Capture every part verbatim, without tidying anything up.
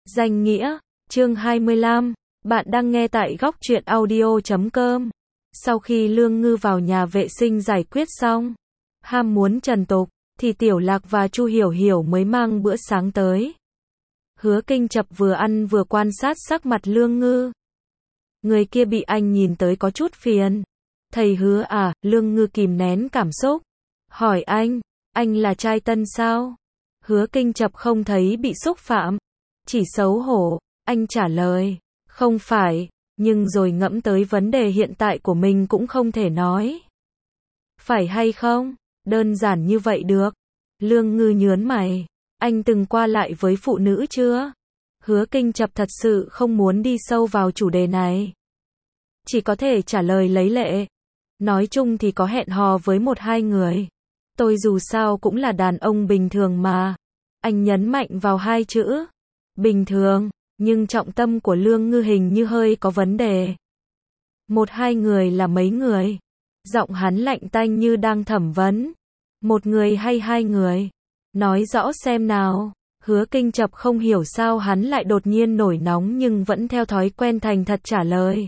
Danh nghĩa, chương hai mươi lăm, bạn đang nghe tại góc truyện audio chấm com. Sau khi Lương Ngư vào nhà vệ sinh giải quyết xong, ham muốn trần tục, thì Tiểu Lạc và Chu Hiểu Hiểu mới mang bữa sáng tới. Hứa Kinh Chập vừa ăn vừa quan sát sắc mặt Lương Ngư. Người kia bị anh nhìn tới có chút phiền. Thầy Hứa à, Lương Ngư kìm nén cảm xúc. Hỏi anh, anh là trai tân sao? Hứa Kinh Chập không thấy bị xúc phạm. Chỉ xấu hổ, anh trả lời, không phải, nhưng rồi ngẫm tới vấn đề hiện tại của mình cũng không thể nói. Phải hay không? Đơn giản như vậy được. Lương Ngư nhớn mày, anh từng qua lại với phụ nữ chưa? Hứa Kinh Chập thật sự không muốn đi sâu vào chủ đề này. Chỉ có thể trả lời lấy lệ. Nói chung thì có hẹn hò với một hai người. Tôi dù sao cũng là đàn ông bình thường mà. Anh nhấn mạnh vào hai chữ. Bình thường, nhưng trọng tâm của Lương Ngư hình như hơi có vấn đề. Một hai người là mấy người? Giọng hắn lạnh tanh như đang thẩm vấn. Một người hay hai người? Nói rõ xem nào. Hứa Kinh Chập không hiểu sao hắn lại đột nhiên nổi nóng nhưng vẫn theo thói quen thành thật trả lời.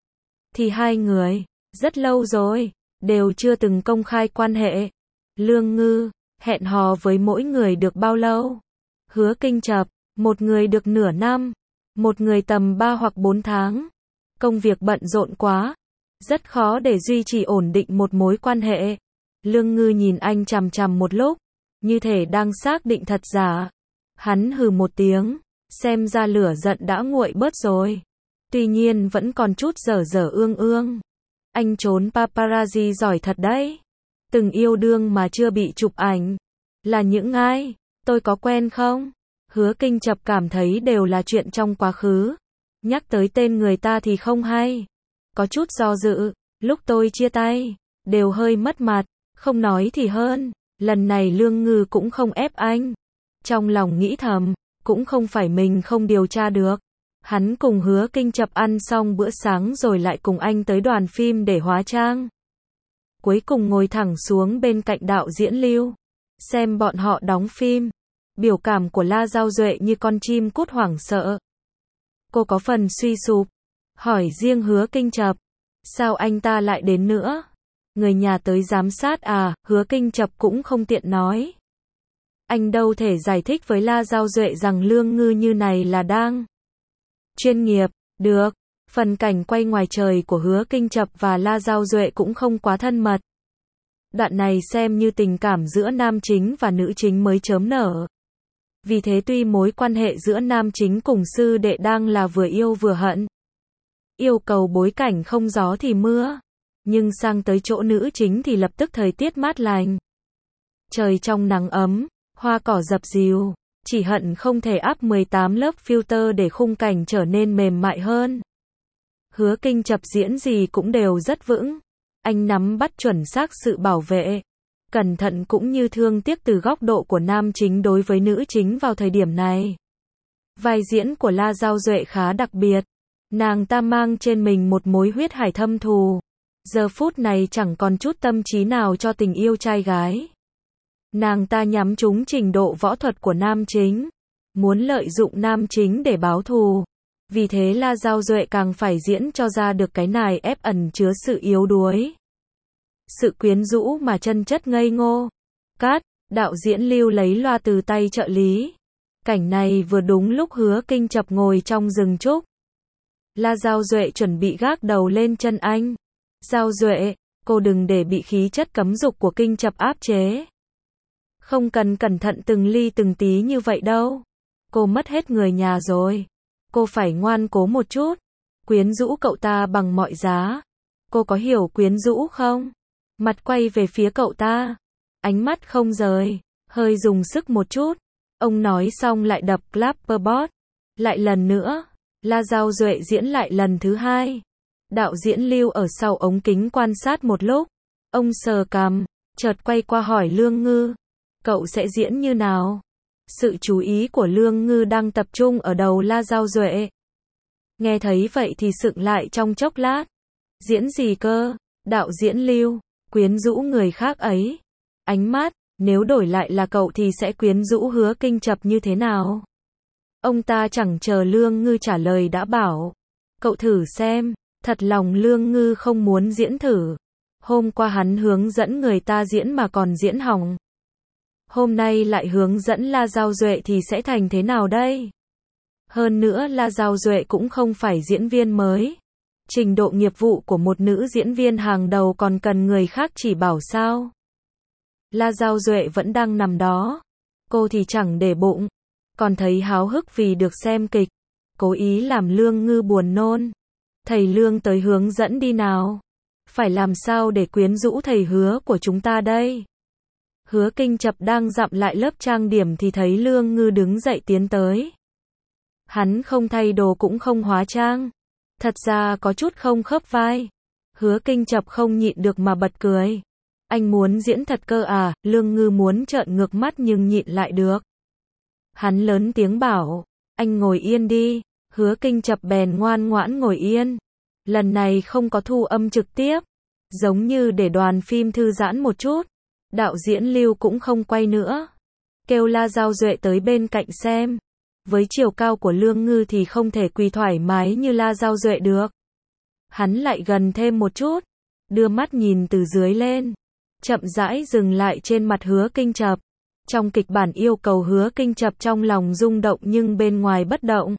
Thì hai người, rất lâu rồi, đều chưa từng công khai quan hệ. Lương Ngư, hẹn hò với mỗi người được bao lâu? Hứa Kinh Chập, một người được nửa năm, một người tầm ba hoặc bốn tháng. Công việc bận rộn quá, rất khó để duy trì ổn định một mối quan hệ. Lương Ngư nhìn anh chằm chằm một lúc, như thể đang xác định thật giả. Hắn hừ một tiếng, xem ra lửa giận đã nguội bớt rồi. Tuy nhiên vẫn còn chút dở dở ương ương. Anh trốn paparazzi giỏi thật đấy. Từng yêu đương mà chưa bị chụp ảnh. Là những ai? Tôi có quen không? Hứa Kinh Chập cảm thấy đều là chuyện trong quá khứ. Nhắc tới tên người ta thì không hay. Có chút do dự, lúc tôi chia tay, đều hơi mất mặt, không nói thì hơn. Lần này Lương Ngư cũng không ép anh. Trong lòng nghĩ thầm, cũng không phải mình không điều tra được. Hắn cùng Hứa Kinh Chập ăn xong bữa sáng rồi lại cùng anh tới đoàn phim để hóa trang. Cuối cùng ngồi thẳng xuống bên cạnh đạo diễn Lưu. Xem bọn họ đóng phim. Biểu cảm của La Giao Duệ như con chim cút hoảng sợ. Cô có phần suy sụp. Hỏi riêng Hứa Kinh Chập. Sao anh ta lại đến nữa? Người nhà tới giám sát à? Hứa Kinh Chập cũng không tiện nói. Anh đâu thể giải thích với La Giao Duệ rằng Lương Ngư như này là đang chuyên nghiệp. Được. Phần cảnh quay ngoài trời của Hứa Kinh Chập và La Giao Duệ cũng không quá thân mật. Đoạn này xem như tình cảm giữa nam chính và nữ chính mới chớm nở. Vì thế tuy mối quan hệ giữa nam chính cùng sư đệ đang là vừa yêu vừa hận. Yêu cầu bối cảnh không gió thì mưa. Nhưng sang tới chỗ nữ chính thì lập tức thời tiết mát lành. Trời trong nắng ấm, hoa cỏ dập dìu. Chỉ hận không thể áp mười tám lớp filter để khung cảnh trở nên mềm mại hơn. Hứa Kinh Chập diễn gì cũng đều rất vững. Anh nắm bắt chuẩn xác sự bảo vệ. Cẩn thận cũng như thương tiếc từ góc độ của nam chính đối với nữ chính vào thời điểm này. Vai diễn của La Giao Duệ khá đặc biệt. Nàng ta mang trên mình một mối huyết hải thâm thù. Giờ phút này chẳng còn chút tâm trí nào cho tình yêu trai gái. Nàng ta nhắm trúng trình độ võ thuật của nam chính. Muốn lợi dụng nam chính để báo thù. Vì thế La Giao Duệ càng phải diễn cho ra được cái nài ép ẩn chứa sự yếu đuối. Sự quyến rũ mà chân chất ngây ngô. Cát, đạo diễn Lưu lấy loa từ tay trợ lý. Cảnh này vừa đúng lúc Hứa Kinh Chập ngồi trong rừng trúc. La Giao Duệ chuẩn bị gác đầu lên chân anh. Giao Duệ, cô đừng để bị khí chất cấm dục của Kinh Chập áp chế. Không cần cẩn thận từng ly từng tí như vậy đâu. Cô mất hết người nhà rồi. Cô phải ngoan cố một chút. Quyến rũ cậu ta bằng mọi giá. Cô có hiểu quyến rũ không? Mặt quay về phía cậu ta. Ánh mắt không rời. Hơi dùng sức một chút. Ông nói xong lại đập clapperboard. Lại lần nữa. La Giao Duệ diễn lại lần thứ hai. Đạo diễn Lưu ở sau ống kính quan sát một lúc. Ông sờ cằm. Chợt quay qua hỏi Lương Ngư. Cậu sẽ diễn như nào? Sự chú ý của Lương Ngư đang tập trung ở đầu La Giao Duệ. Nghe thấy vậy thì sững lại trong chốc lát. Diễn gì cơ? Đạo diễn Lưu. Quyến rũ người khác ấy. Ánh mắt, nếu đổi lại là cậu thì sẽ quyến rũ Hứa Kinh Chập như thế nào? Ông ta chẳng chờ Lương Ngư trả lời đã bảo, cậu thử xem, thật lòng Lương Ngư không muốn diễn thử. Hôm qua hắn hướng dẫn người ta diễn mà còn diễn hỏng. Hôm nay lại hướng dẫn La Giao Duệ thì sẽ thành thế nào đây? Hơn nữa La Giao Duệ cũng không phải diễn viên mới. Trình độ nghiệp vụ của một nữ diễn viên hàng đầu còn cần người khác chỉ bảo sao? La Giao Duệ vẫn đang nằm đó. Cô thì chẳng để bụng. Còn thấy háo hức vì được xem kịch. Cố ý làm Lương Ngư buồn nôn. Thầy Lương tới hướng dẫn đi nào. Phải làm sao để quyến rũ thầy Hứa của chúng ta đây? Hứa Kinh Chập đang dặm lại lớp trang điểm thì thấy Lương Ngư đứng dậy tiến tới. Hắn không thay đồ cũng không hóa trang. Thật ra có chút không khớp vai. Hứa Kinh Chập không nhịn được mà bật cười. Anh muốn diễn thật cơ à? Lương Ngư muốn trợn ngược mắt nhưng nhịn lại được. Hắn lớn tiếng bảo, anh ngồi yên đi. Hứa Kinh Chập bèn ngoan ngoãn ngồi yên. Lần này không có thu âm trực tiếp. Giống như để đoàn phim thư giãn một chút. Đạo diễn Lưu cũng không quay nữa. Kêu La Giao Duệ tới bên cạnh xem. Với chiều cao của Lương Ngư thì không thể quỳ thoải mái như La Giao Duệ được. Hắn lại gần thêm một chút. Đưa mắt nhìn từ dưới lên. Chậm rãi dừng lại trên mặt Hứa Kinh Chập. Trong kịch bản yêu cầu Hứa Kinh Chập trong lòng rung động nhưng bên ngoài bất động.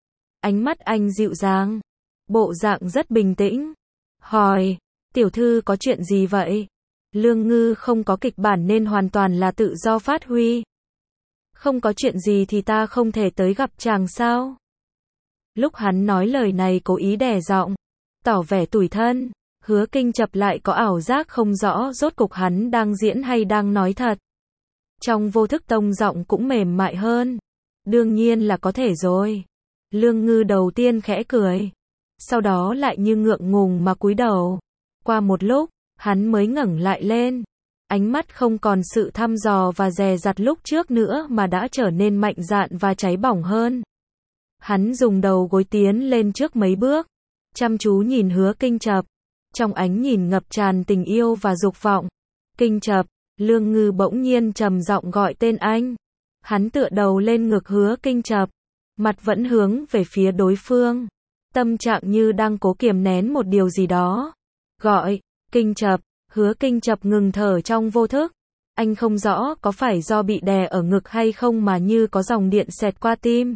Ánh mắt anh dịu dàng. Bộ dạng rất bình tĩnh. Hỏi, tiểu thư có chuyện gì vậy? Lương Ngư không có kịch bản nên hoàn toàn là tự do phát huy. Không có chuyện gì thì ta không thể tới gặp chàng sao? Lúc hắn nói lời này cố ý đè giọng, tỏ vẻ tủi thân. Hứa Kinh Chập lại có ảo giác không rõ rốt cục hắn đang diễn hay đang nói thật. Trong vô thức tông giọng cũng mềm mại hơn. Đương nhiên là có thể rồi. Lương Ngư đầu tiên khẽ cười. Sau đó lại như ngượng ngùng mà cúi đầu. Qua một lúc, hắn mới ngẩng lại lên. Ánh mắt không còn sự thăm dò và dè dặt lúc trước nữa mà đã trở nên mạnh dạn và cháy bỏng hơn. Hắn dùng đầu gối tiến lên trước mấy bước. Chăm chú nhìn Hứa Kinh Chập. Trong ánh nhìn ngập tràn tình yêu và dục vọng. Kinh Chập, Lương Ngư bỗng nhiên trầm giọng gọi tên anh. Hắn tựa đầu lên ngực Hứa Kinh Chập. Mặt vẫn hướng về phía đối phương. Tâm trạng như đang cố kiềm nén một điều gì đó. Gọi, Kinh Chập. Hứa Kinh Chập ngừng thở trong vô thức. Anh không rõ có phải do bị đè ở ngực hay không mà như có dòng điện xẹt qua tim.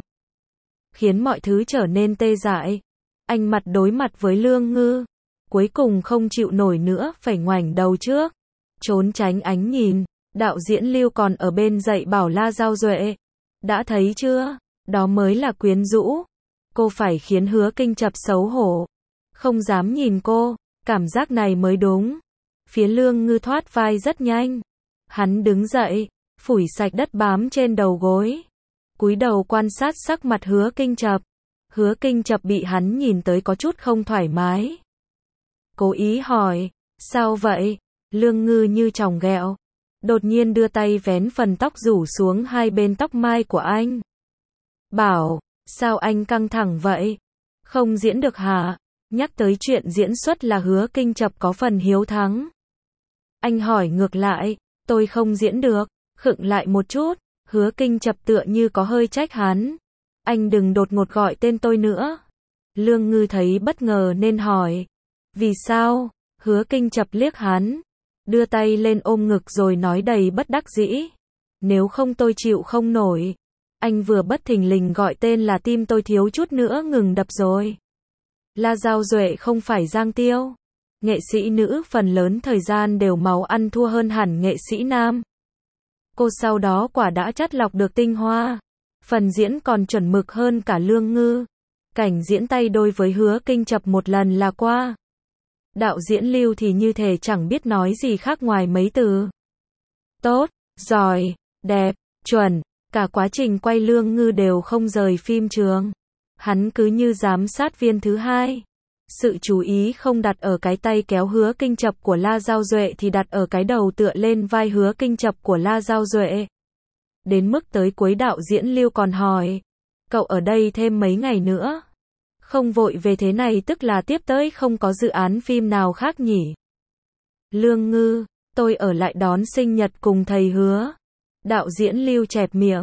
Khiến mọi thứ trở nên tê dại. Anh mặt đối mặt với Lương Ngư. Cuối cùng không chịu nổi nữa phải ngoảnh đầu trước. Trốn tránh ánh nhìn. Đạo diễn Lưu còn ở bên dạy bảo La Giao Duệ. Đã thấy chưa? Đó mới là quyến rũ. Cô phải khiến Hứa Kinh Chập xấu hổ. Không dám nhìn cô. Cảm giác này mới đúng. Phía Lương Ngư thoát vai rất nhanh. Hắn đứng dậy, phủi sạch đất bám trên đầu gối. Cúi đầu quan sát sắc mặt Hứa Kinh Chập. Hứa Kinh Chập bị hắn nhìn tới có chút không thoải mái. Cố ý hỏi, sao vậy? Lương Ngư như chòng ghẹo. Đột nhiên đưa tay vén phần tóc rủ xuống hai bên tóc mai của anh. Bảo, sao anh căng thẳng vậy? Không diễn được hả? Nhắc tới chuyện diễn xuất là Hứa Kinh Chập có phần hiếu thắng. Anh hỏi ngược lại, tôi không diễn được, khựng lại một chút. Hứa Kinh Chập tựa như có hơi trách hắn. Anh đừng đột ngột gọi tên tôi nữa. Lương Ngư thấy bất ngờ nên hỏi. Vì sao? Hứa Kinh Chập liếc hắn. Đưa tay lên ôm ngực rồi nói đầy bất đắc dĩ. Nếu không tôi chịu không nổi. Anh vừa bất thình lình gọi tên là tim tôi thiếu chút nữa ngừng đập rồi. La Giao Duệ không phải Giang Tiêu. Nghệ sĩ nữ phần lớn thời gian đều máu ăn thua hơn hẳn nghệ sĩ nam. Cô sau đó quả đã chắt lọc được tinh hoa. Phần diễn còn chuẩn mực hơn cả Lương Ngư. Cảnh diễn tay đôi với Hứa Kinh Chập một lần là qua. Đạo diễn Lưu thì như thể chẳng biết nói gì khác ngoài mấy từ. Tốt, giỏi, đẹp, chuẩn. Cả quá trình quay Lương Ngư đều không rời phim trường. Hắn cứ như giám sát viên thứ hai. Sự chú ý không đặt ở cái tay kéo Hứa Kinh Chập của La Giao Duệ thì đặt ở cái đầu tựa lên vai Hứa Kinh Chập của La Giao Duệ. Đến mức tới cuối đạo diễn Lưu còn hỏi. Cậu ở đây thêm mấy ngày nữa? Không vội về thế này tức là tiếp tới không có dự án phim nào khác nhỉ? Lương Ngư, tôi ở lại đón sinh nhật cùng thầy Hứa. Đạo diễn Lưu chẹp miệng.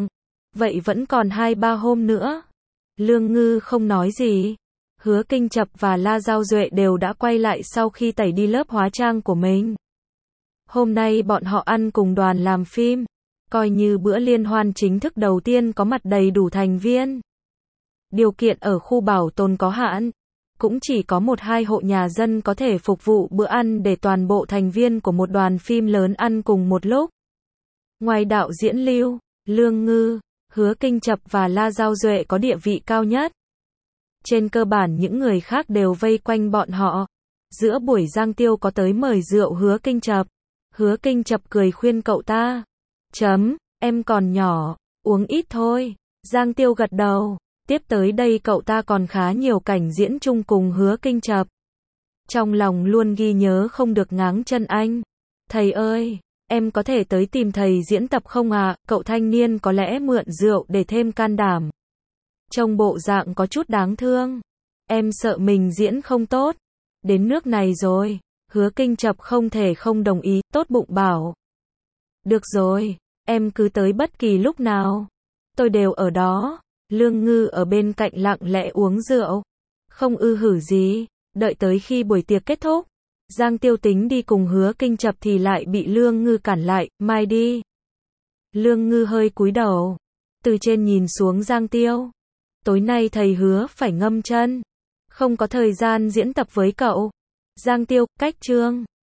Vậy vẫn còn hai ba hôm nữa. Lương Ngư không nói gì. Hứa Kinh Chập và La Giao Duệ đều đã quay lại sau khi tẩy đi lớp hóa trang của mình. Hôm nay bọn họ ăn cùng đoàn làm phim, coi như bữa liên hoan chính thức đầu tiên có mặt đầy đủ thành viên. Điều kiện ở khu bảo tồn có hạn, cũng chỉ có một hai hộ nhà dân có thể phục vụ bữa ăn để toàn bộ thành viên của một đoàn phim lớn ăn cùng một lúc. Ngoài đạo diễn Lưu, Lương Ngư, Hứa Kinh Chập và La Giao Duệ có địa vị cao nhất. Trên cơ bản những người khác đều vây quanh bọn họ. Giữa buổi Giang Tiêu có tới mời rượu Hứa Kinh Chập. Hứa Kinh Chập cười khuyên cậu ta. Chấm, em còn nhỏ, uống ít thôi. Giang Tiêu gật đầu. Tiếp tới đây cậu ta còn khá nhiều cảnh diễn chung cùng Hứa Kinh Chập. Trong lòng luôn ghi nhớ không được ngáng chân anh. Thầy ơi, em có thể tới tìm thầy diễn tập không ạ? À? Cậu thanh niên có lẽ mượn rượu để thêm can đảm. Trông bộ dạng có chút đáng thương. Em sợ mình diễn không tốt. Đến nước này rồi. Hứa Kinh Chập không thể không đồng ý, tốt bụng bảo. Được rồi, em cứ tới bất kỳ lúc nào. Tôi đều ở đó. Lương Ngư ở bên cạnh lặng lẽ uống rượu. Không ư hử gì. Đợi tới khi buổi tiệc kết thúc. Giang Tiêu tính đi cùng Hứa Kinh Chập thì lại bị Lương Ngư cản lại, mai đi. Lương Ngư hơi cúi đầu. Từ trên nhìn xuống Giang Tiêu. Tối nay thầy hứa phải ngâm chân. Không có thời gian diễn tập với cậu. Giang Tiêu, cách chương.